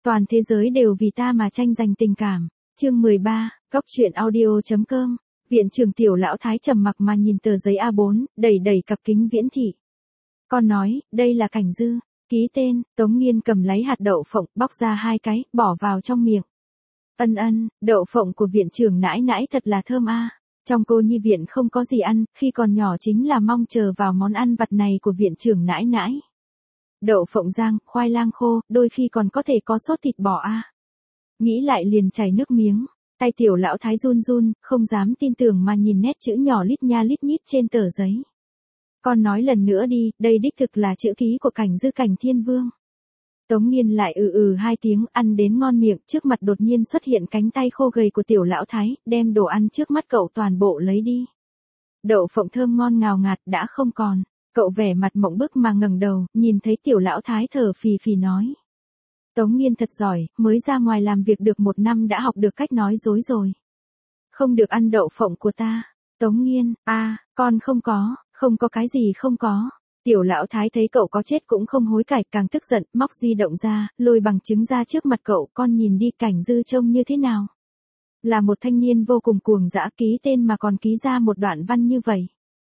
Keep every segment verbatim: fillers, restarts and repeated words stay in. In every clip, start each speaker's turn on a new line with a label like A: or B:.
A: Toàn thế giới đều vì ta mà tranh giành tình cảm. Chương mười ba, Góc truyện audio chấm com. Viện trưởng Tiểu Lão Thái trầm mặc mà nhìn tờ giấy A bốn, đẩy đẩy cặp kính viễn thị. Con nói, đây là Cảnh Dư. Ký tên, Tống Nghiên cầm lấy hạt đậu phộng, bóc ra hai cái, bỏ vào trong miệng. Ân ân, đậu phộng của viện trưởng nãi nãi thật là thơm a. Trong cô nhi viện không có gì ăn, khi còn nhỏ chính là mong chờ vào món ăn vặt này của viện trưởng nãi nãi. Đậu phộng rang, khoai lang khô, đôi khi còn có thể có sốt thịt bò a. Nghĩ lại liền chảy nước miếng, tay Tiểu Lão Thái run run, không dám tin tưởng mà nhìn nét chữ nhỏ lít nha lít nhít trên tờ giấy. Con nói lần nữa đi, đây đích thực là chữ ký của Cảnh Dư Cảnh Thiên Vương. Tống Nghiên lại ừ ừ hai tiếng, ăn đến ngon miệng, trước mặt đột nhiên xuất hiện cánh tay khô gầy của Tiểu Lão Thái, đem đồ ăn trước mắt cậu toàn bộ lấy đi. Đậu phộng thơm ngon ngào ngạt đã không còn, cậu vẻ mặt mộng bức mà ngẩng đầu, nhìn thấy Tiểu Lão Thái thở phì phì nói. Tống Nghiên thật giỏi, mới ra ngoài làm việc được một năm đã học được cách nói dối rồi. Không được ăn đậu phộng của ta. Tống Nghiên, a, à, con không có, không có cái gì không có. Tiểu Lão Thái thấy cậu có chết cũng không hối cải, càng tức giận, móc di động ra, lôi bằng chứng ra trước mặt cậu, con nhìn đi Cảnh Dư trông như thế nào. Là một thanh niên vô cùng cuồng dã, ký tên mà còn ký ra một đoạn văn như vậy.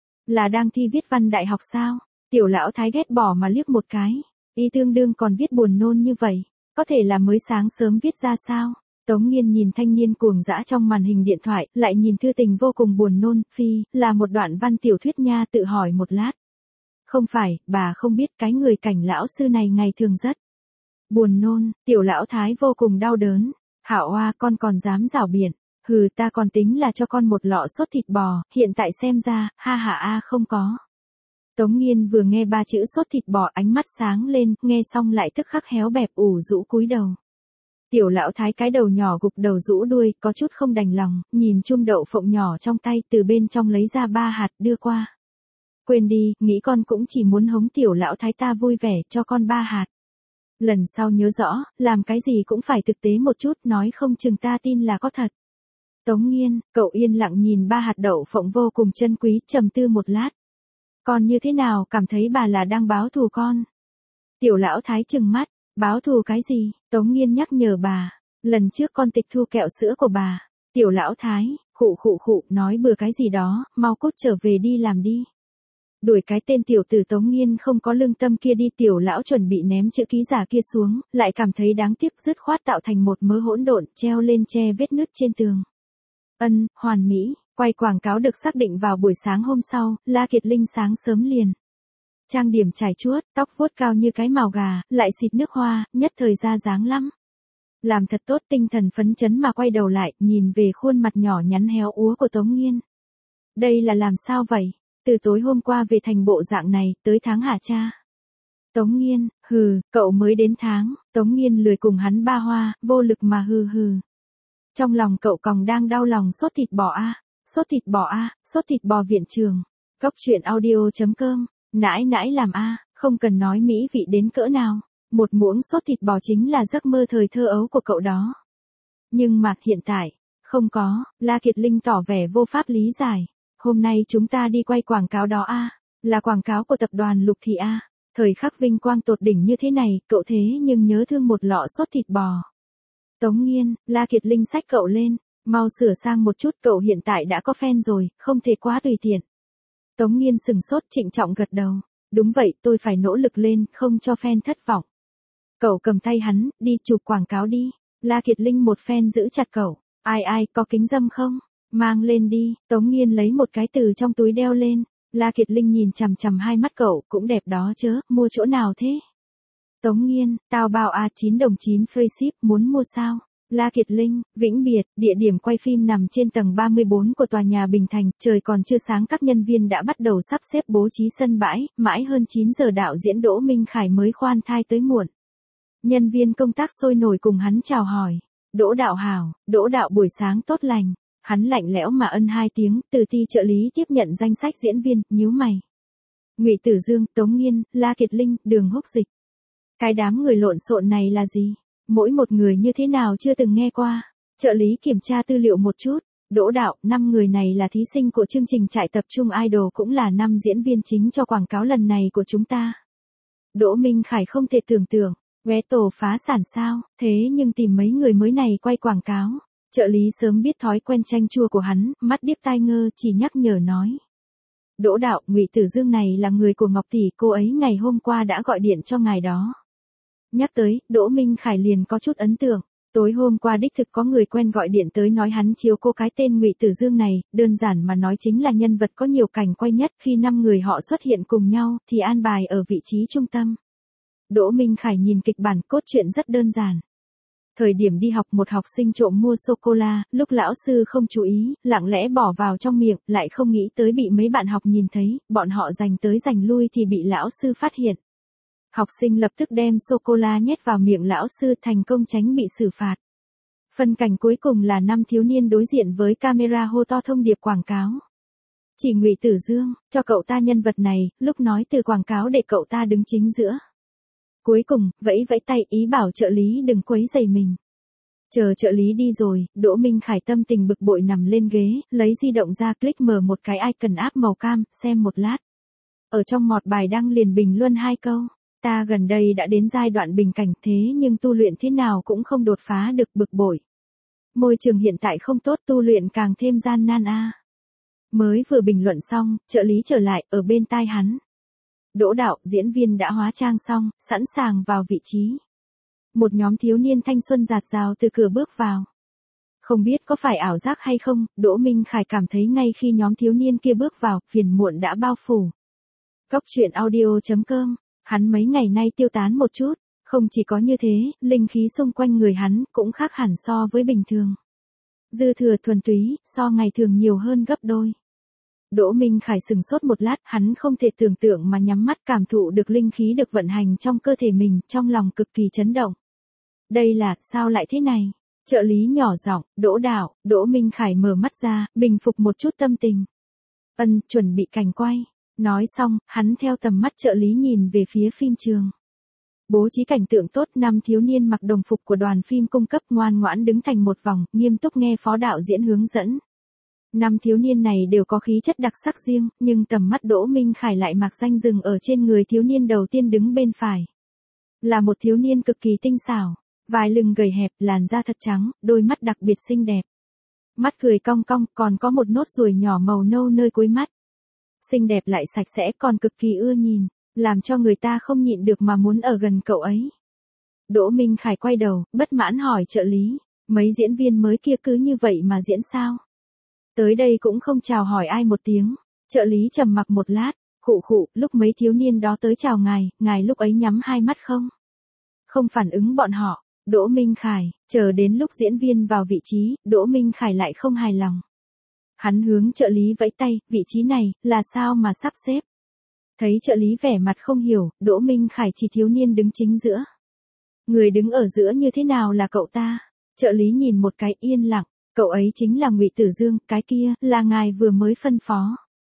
A: Là đang thi viết văn đại học sao? Tiểu Lão Thái ghét bỏ mà liếc một cái, y tương đương còn viết buồn nôn như vậy, có thể là mới sáng sớm viết ra sao? Tống Nghiên nhìn thanh niên cuồng dã trong màn hình điện thoại, lại nhìn thư tình vô cùng buồn nôn, phi, là một đoạn văn tiểu thuyết nha, tự hỏi một lát. Không phải, bà không biết cái người Cảnh lão sư này ngày thường rất buồn nôn. Tiểu Lão Thái vô cùng đau đớn. Hạo Hoa, con còn dám rảo biện. Hừ, ta còn tính là cho con một lọ sốt thịt bò, hiện tại xem ra, ha ha a không có. Tống Nghiên vừa nghe ba chữ sốt thịt bò, ánh mắt sáng lên, nghe xong lại tức khắc héo bẹp ủ rũ cúi đầu. Tiểu Lão Thái cái đầu nhỏ gục đầu rũ đuôi, có chút không đành lòng, nhìn chum đậu phộng nhỏ trong tay, từ bên trong lấy ra ba hạt đưa qua. Quên đi, nghĩ con cũng chỉ muốn hống Tiểu Lão Thái ta vui vẻ, cho con ba hạt. Lần sau nhớ rõ, làm cái gì cũng phải thực tế một chút, nói không chừng ta tin là có thật. Tống Nghiên, cậu yên lặng nhìn ba hạt đậu phộng vô cùng chân quý, trầm tư một lát. Con như thế nào, cảm thấy bà là đang báo thù con? Tiểu Lão Thái trừng mắt, báo thù cái gì? Tống Nghiên nhắc nhở bà, lần trước con tịch thu kẹo sữa của bà. Tiểu Lão Thái, khụ khụ khụ, nói bừa cái gì đó, mau cút trở về đi làm đi. Đuổi cái tên tiểu tử Tống Nghiên không có lương tâm kia đi. Tiểu Lão chuẩn bị ném chữ ký giả kia xuống, lại cảm thấy đáng tiếc, dứt khoát tạo thành một mớ hỗn độn, treo lên che vết nứt trên tường. Ân, hoàn mỹ. Quay quảng cáo được xác định vào buổi sáng hôm sau, La Kiệt Linh sáng sớm liền. Trang điểm trải chuốt, tóc vuốt cao như cái mào gà, lại xịt nước hoa, nhất thời ra dáng lắm. Làm thật tốt, tinh thần phấn chấn mà quay đầu lại, nhìn về khuôn mặt nhỏ nhắn héo úa của Tống Nghiên. Đây là làm sao vậy? Từ tối hôm qua về thành bộ dạng này, tới tháng hả cha? Tống Nghiên, hừ, cậu mới đến tháng. Tống Nghiên lười cùng hắn ba hoa, vô lực mà hừ hừ. Trong lòng cậu còn đang đau lòng sốt thịt bò a, sốt thịt bò a, sốt thịt bò viện trường. Góc truyện audio chấm com. Nãi nãi làm a, không cần nói mỹ vị đến cỡ nào. Một muỗng sốt thịt bò chính là giấc mơ thời thơ ấu của cậu đó. Nhưng mà hiện tại, không có. La Kiệt Linh tỏ vẻ vô pháp lý giải. Hôm nay chúng ta đi quay quảng cáo đó a, là quảng cáo của tập đoàn Lục Thị a. Thời khắc vinh quang tột đỉnh như thế này, cậu thế nhưng nhớ thương một lọ sốt thịt bò. Tống Nghiên, La Kiệt Linh xách cậu lên, mau sửa sang một chút, cậu hiện tại đã có fan rồi, không thể quá tùy tiện. Tống Nghiên sừng sốt, trịnh trọng gật đầu. Đúng vậy, tôi phải nỗ lực lên, không cho fan thất vọng. Cậu cầm tay hắn, đi chụp quảng cáo đi. La Kiệt Linh một phen giữ chặt cậu. Ai ai, có kính râm không? Mang lên đi. Tống Nghiên lấy một cái từ trong túi đeo lên. La Kiệt Linh nhìn chằm chằm hai mắt cậu, cũng đẹp đó chớ, mua chỗ nào thế? Tống Nghiên, tao bao a chín đồng chín free ship, muốn mua sao? La Kiệt Linh, Vĩnh Biệt, địa điểm quay phim nằm trên tầng ba mươi bốn của tòa nhà Bình Thành, trời còn chưa sáng các nhân viên đã bắt đầu sắp xếp bố trí sân bãi, mãi hơn chín giờ đạo diễn Đỗ Minh Khải mới khoan thai tới muộn. Nhân viên công tác sôi nổi cùng hắn chào hỏi. Đỗ đạo hảo, Đỗ đạo buổi sáng tốt lành. Hắn lạnh lẽo mà ân hai tiếng, từ ti trợ lý tiếp nhận danh sách diễn viên, nhíu mày. Ngụy Tử Dương, Tống Nghiên, La Kiệt Linh, Đường Húc Dịch. Cái đám người lộn xộn này là gì? Mỗi một người như thế nào chưa từng nghe qua. Trợ lý kiểm tra tư liệu một chút. Đỗ đạo, năm người này là thí sinh của chương trình trại tập trung idol, cũng là năm diễn viên chính cho quảng cáo lần này của chúng ta. Đỗ Minh Khải không thể tưởng tượng. Vé tổ phá sản sao, thế nhưng tìm mấy người mới này quay quảng cáo. Trợ lý sớm biết thói quen chanh chua của hắn, mắt điếc tai ngơ chỉ nhắc nhở nói. Đỗ đạo, Ngụy Tử Dương này là người của Ngọc tỷ, cô ấy ngày hôm qua đã gọi điện cho ngài đó. Nhắc tới, Đỗ Minh Khải liền có chút ấn tượng. Tối hôm qua đích thực có người quen gọi điện tới nói hắn chiếu cô cái tên Ngụy Tử Dương này, đơn giản mà nói chính là nhân vật có nhiều cảnh quay nhất, khi năm người họ xuất hiện cùng nhau thì an bài ở vị trí trung tâm. Đỗ Minh Khải nhìn kịch bản, cốt truyện rất đơn giản. Thời điểm đi học một học sinh trộm mua sô-cô-la, lúc lão sư không chú ý, lặng lẽ bỏ vào trong miệng, lại không nghĩ tới bị mấy bạn học nhìn thấy, bọn họ giành tới giành lui thì bị lão sư phát hiện. Học sinh lập tức đem sô-cô-la nhét vào miệng lão sư, thành công tránh bị xử phạt. Phân cảnh cuối cùng là năm thiếu niên đối diện với camera hô to thông điệp quảng cáo. Chỉ Ngụy Tử Dương, cho cậu ta nhân vật này, lúc nói từ quảng cáo để cậu ta đứng chính giữa. Cuối cùng, vẫy vẫy tay ý bảo trợ lý đừng quấy rầy mình. Chờ trợ lý đi rồi, Đỗ Minh Khải tâm tình bực bội nằm lên ghế, lấy di động ra click mở một cái icon app màu cam, xem một lát. Ở trong mọt bài đăng liền bình luận hai câu. Ta gần đây đã đến giai đoạn bình cảnh thế nhưng tu luyện thế nào cũng không đột phá được, bực bội. Môi trường hiện tại không tốt, tu luyện càng thêm gian nan a. À. Mới vừa bình luận xong, trợ lý trở lại ở bên tai hắn. Đỗ đạo, diễn viên đã hóa trang xong, sẵn sàng vào vị trí. Một nhóm thiếu niên thanh xuân rạt rào từ cửa bước vào. Không biết có phải ảo giác hay không, Đỗ Minh Khải cảm thấy ngay khi nhóm thiếu niên kia bước vào, phiền muộn đã bao phủ. Góc truyện audio chấm com, hắn mấy ngày nay tiêu tán một chút, không chỉ có như thế, linh khí xung quanh người hắn cũng khác hẳn so với bình thường. Dư thừa thuần túy, so ngày thường nhiều hơn gấp đôi. Đỗ Minh Khải sừng sốt một lát, hắn không thể tưởng tượng mà nhắm mắt cảm thụ được linh khí được vận hành trong cơ thể mình, trong lòng cực kỳ chấn động. Đây là, sao lại thế này? Trợ lý nhỏ giọng, Đỗ đạo, Đỗ Minh Khải mở mắt ra, bình phục một chút tâm tình. Ân, chuẩn bị cảnh quay. Nói xong, hắn theo tầm mắt trợ lý nhìn về phía phim trường. Bố trí cảnh tượng tốt, năm thiếu niên mặc đồng phục của đoàn phim cung cấp ngoan ngoãn đứng thành một vòng, nghiêm túc nghe phó đạo diễn hướng dẫn. Năm thiếu niên này đều có khí chất đặc sắc riêng, nhưng tầm mắt Đỗ Minh Khải lại mặc danh dừng ở trên người thiếu niên đầu tiên đứng bên phải. Là một thiếu niên cực kỳ tinh xảo, vai lưng gầy hẹp, làn da thật trắng, đôi mắt đặc biệt xinh đẹp. Mắt cười cong cong, còn có một nốt ruồi nhỏ màu nâu nơi cuối mắt. Xinh đẹp lại sạch sẽ, còn cực kỳ ưa nhìn, làm cho người ta không nhịn được mà muốn ở gần cậu ấy. Đỗ Minh Khải quay đầu, bất mãn hỏi trợ lý, mấy diễn viên mới kia cứ như vậy mà diễn sao? Tới đây cũng không chào hỏi ai một tiếng. Trợ lý trầm mặc một lát, khụ khụ, lúc mấy thiếu niên đó tới chào ngài, ngài lúc ấy nhắm hai mắt không? Không phản ứng bọn họ. Đỗ Minh Khải, chờ đến lúc diễn viên vào vị trí, Đỗ Minh Khải lại không hài lòng. Hắn hướng trợ lý vẫy tay, vị trí này, là sao mà sắp xếp? Thấy trợ lý vẻ mặt không hiểu, Đỗ Minh Khải chỉ thiếu niên đứng chính giữa. Người đứng ở giữa như thế nào là cậu ta? Trợ lý nhìn một cái yên lặng, cậu ấy chính là Ngụy Tử Dương, cái kia, là ngài vừa mới phân phó.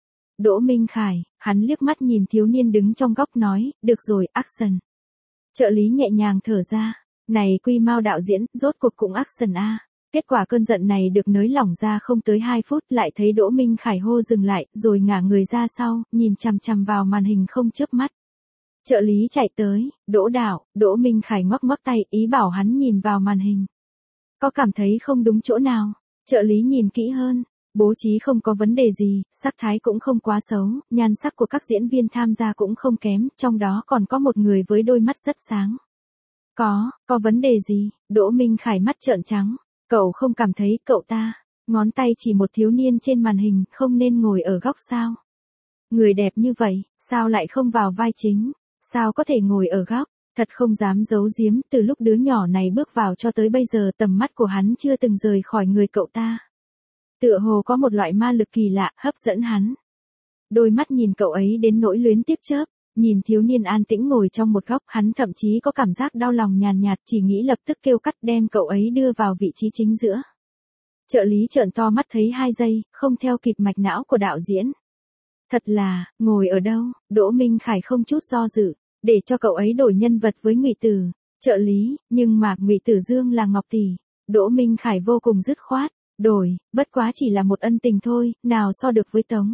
A: Đỗ Minh Khải, hắn liếc mắt nhìn thiếu niên đứng trong góc nói, được rồi, action. Trợ lý nhẹ nhàng thở ra, này Quy Mao đạo diễn, rốt cuộc cũng action a. Kết quả cơn giận này được nới lỏng ra không tới hai phút, lại thấy Đỗ Minh Khải hô dừng lại, rồi ngả người ra sau, nhìn chằm chằm vào màn hình không chớp mắt. Trợ lý chạy tới, Đỗ đạo, Đỗ Minh Khải ngoắc ngoắc tay, ý bảo hắn nhìn vào màn hình. Có cảm thấy không đúng chỗ nào? Trợ lý nhìn kỹ hơn, bố trí không có vấn đề gì, sắc thái cũng không quá xấu, nhan sắc của các diễn viên tham gia cũng không kém, trong đó còn có một người với đôi mắt rất sáng. Có, có vấn đề gì? Đỗ Minh Khải mắt trợn trắng. Cậu không cảm thấy cậu ta, ngón tay chỉ một thiếu niên trên màn hình, không nên ngồi ở góc sao? Người đẹp như vậy, sao lại không vào vai chính? Sao có thể ngồi ở góc? Thật không dám giấu giếm, từ lúc đứa nhỏ này bước vào cho tới bây giờ tầm mắt của hắn chưa từng rời khỏi người cậu ta. Tựa hồ có một loại ma lực kỳ lạ, hấp dẫn hắn. Đôi mắt nhìn cậu ấy đến nỗi luyến tiếc chớp. Nhìn thiếu niên an tĩnh ngồi trong một góc, hắn thậm chí có cảm giác đau lòng nhàn nhạt, chỉ nghĩ lập tức kêu cắt đem cậu ấy đưa vào vị trí chính giữa. Trợ lý trợn to mắt thấy hai giây, không theo kịp mạch não của đạo diễn. Thật là, ngồi ở đâu? Đỗ Minh Khải không chút do dự, để cho cậu ấy đổi nhân vật với Ngụy Tử. Trợ lý, nhưng mà Ngụy Tử Dương là Ngọc tỷ. Đỗ Minh Khải vô cùng dứt khoát, đổi, bất quá chỉ là một ân tình thôi, nào so được với Tống.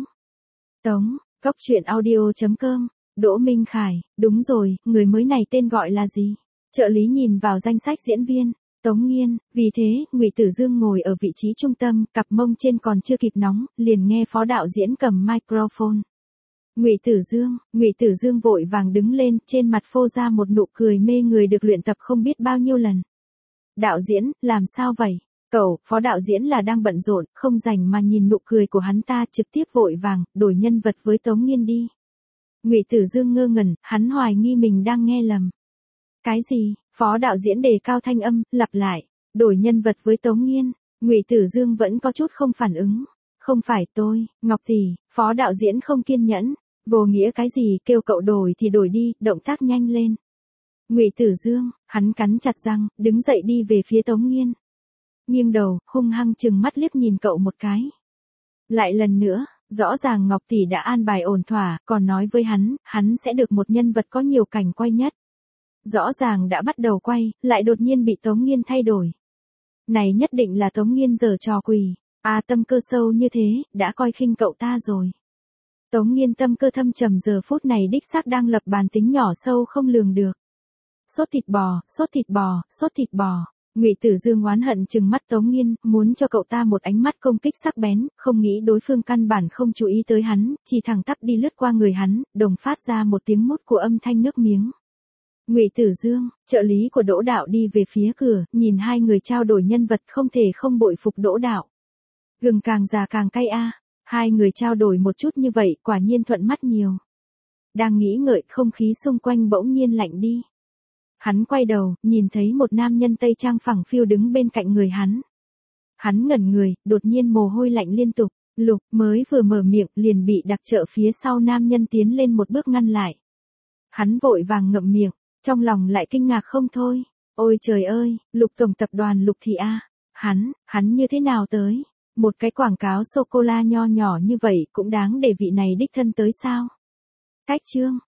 A: Tống, góc truyện audio chấm com. Đỗ Minh Khải, đúng rồi, người mới này tên gọi là gì? Trợ lý nhìn vào danh sách diễn viên, Tống Nghiên, vì thế, Ngụy Tử Dương ngồi ở vị trí trung tâm, cặp mông trên còn chưa kịp nóng, liền nghe phó đạo diễn cầm microphone. Ngụy Tử Dương, Ngụy Tử Dương vội vàng đứng lên, trên mặt phô ra một nụ cười mê người được luyện tập không biết bao nhiêu lần. Đạo diễn, làm sao vậy? Cậu, phó đạo diễn là đang bận rộn, không rảnh mà nhìn nụ cười của hắn ta, trực tiếp vội vàng, đổi nhân vật với Tống Nghiên đi. Ngụy Tử Dương ngơ ngẩn, hắn hoài nghi mình đang nghe lầm. Cái gì? Phó đạo diễn đề cao thanh âm, lặp lại, đổi nhân vật với Tống Nghiên. Ngụy Tử Dương vẫn có chút không phản ứng. Không phải tôi, Ngọc tỷ, phó đạo diễn không kiên nhẫn, vô nghĩa cái gì, kêu cậu đổi thì đổi đi, động tác nhanh lên. Ngụy Tử Dương, hắn cắn chặt răng, đứng dậy đi về phía Tống Nghiên. Nghiêng đầu, hung hăng chừng mắt liếc nhìn cậu một cái. Lại lần nữa, rõ ràng Ngọc tỷ đã an bài ổn thỏa, còn nói với hắn, hắn sẽ được một nhân vật có nhiều cảnh quay nhất. Rõ ràng đã bắt đầu quay, lại đột nhiên bị Tống Nghiên thay đổi. Này nhất định là Tống Nghiên giở trò quỷ. À, tâm cơ sâu như thế, đã coi khinh cậu ta rồi. Tống Nghiên tâm cơ thâm trầm giờ phút này đích xác đang lập bàn tính nhỏ sâu không lường được. Sốt thịt bò, sốt thịt bò, sốt thịt bò. Ngụy Tử Dương oán hận trừng mắt Tống Nghiên, muốn cho cậu ta một ánh mắt công kích sắc bén, không nghĩ đối phương căn bản không chú ý tới hắn, chỉ thẳng tắp đi lướt qua người hắn, đồng phát ra một tiếng mút của âm thanh nước miếng. Ngụy Tử Dương, trợ lý của Đỗ Đạo đi về phía cửa, nhìn hai người trao đổi nhân vật không thể không bội phục Đỗ Đạo. Gừng càng già càng cay a, hai người trao đổi một chút như vậy, quả nhiên thuận mắt nhiều. Đang nghĩ ngợi, không khí xung quanh bỗng nhiên lạnh đi. Hắn quay đầu, nhìn thấy một nam nhân Tây trang phẳng phiu đứng bên cạnh người hắn. Hắn ngẩn người, đột nhiên mồ hôi lạnh liên tục, Lục mới vừa mở miệng liền bị đặc trợ phía sau nam nhân tiến lên một bước ngăn lại. Hắn vội vàng ngậm miệng, trong lòng lại kinh ngạc không thôi. Ôi trời ơi, Lục tổng tập đoàn Lục Thị A, hắn, hắn như thế nào tới? Một cái quảng cáo sô-cô-la nho nhỏ như vậy cũng đáng để vị này đích thân tới sao? Cách chương